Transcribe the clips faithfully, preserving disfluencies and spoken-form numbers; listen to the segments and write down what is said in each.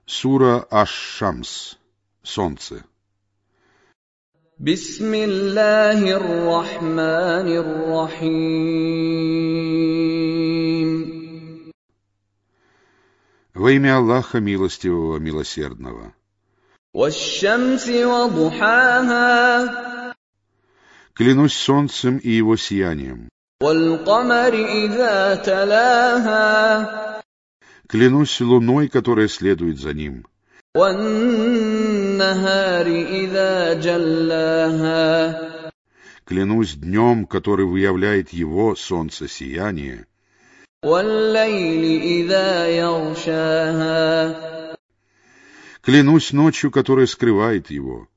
Сура Аш-Шамс. Солнце. Бисмиллахир рахманир рахим. Во имя Аллаха Милостивого, Милосердного. Ваш-шамси ва духаха. Клянусь солнцем и его сиянием. Валь-камари иза талаха. Клянусь луной, которая следует за ним. Ван-нахари иза джаллаха. Клянусь днем, который выявляет его солнцесияние. Валь-лайли иза ягшаха. Клянусь ночью, которая скрывает его.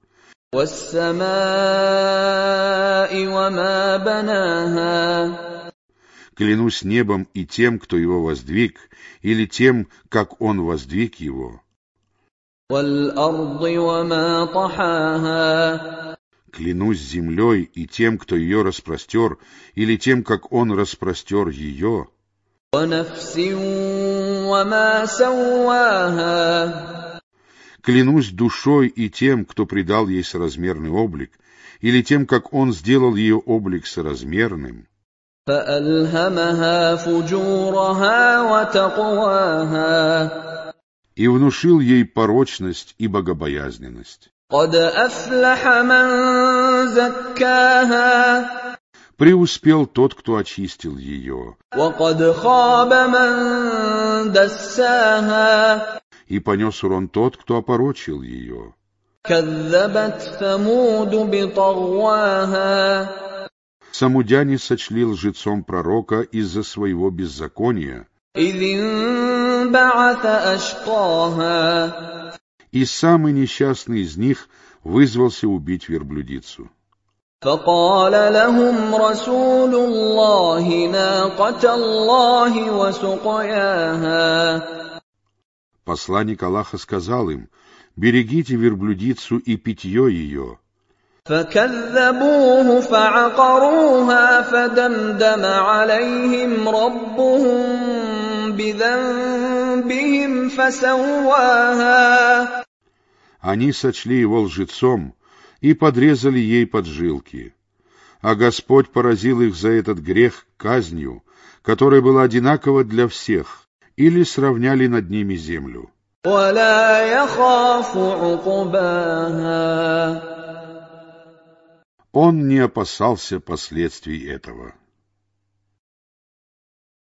Вас-самаи ва ма банаха. Клянусь небом и тем, кто его воздвиг, или тем, как он воздвиг его. Валь-арди ва ма тахаха. Клянусь землей и тем, кто ее распростер, или тем, как он распростер ее. Ва-нафсин ва ма савваха. Клянусь душой и тем, кто придал ей соразмерный облик, или тем, как он сделал ее облик соразмерным. فألهمها فجورها وتقواها. И внушил ей порочность и богобоязненность. قد أفلح من زكاها. Преуспел тот, кто очистил ее. وقد خاب من دساها. И понес урон тот, кто опорочил ее. كذبت ثمود بطغواها. Самудяне сочли лжецом пророка из-за своего беззакония. إذ انبعث أشقاها. И самый несчастный из них вызвался убить верблюдицу. فقال لهم رسول الله ناقة الله وسقياها. Посланник Аллаха сказал им: берегите верблюдицу и питье ее. فكذبوه فعقروها فدمدم عليهم ربهم بذنبهم فسواها. Они сочли его лжецом и подрезали ей поджилки. А Господь поразил их за этот грех казнью, которая была одинакова для всех, или сравняли над ними землю. ولا يخاف عقباها. Он не опасался последствий этого.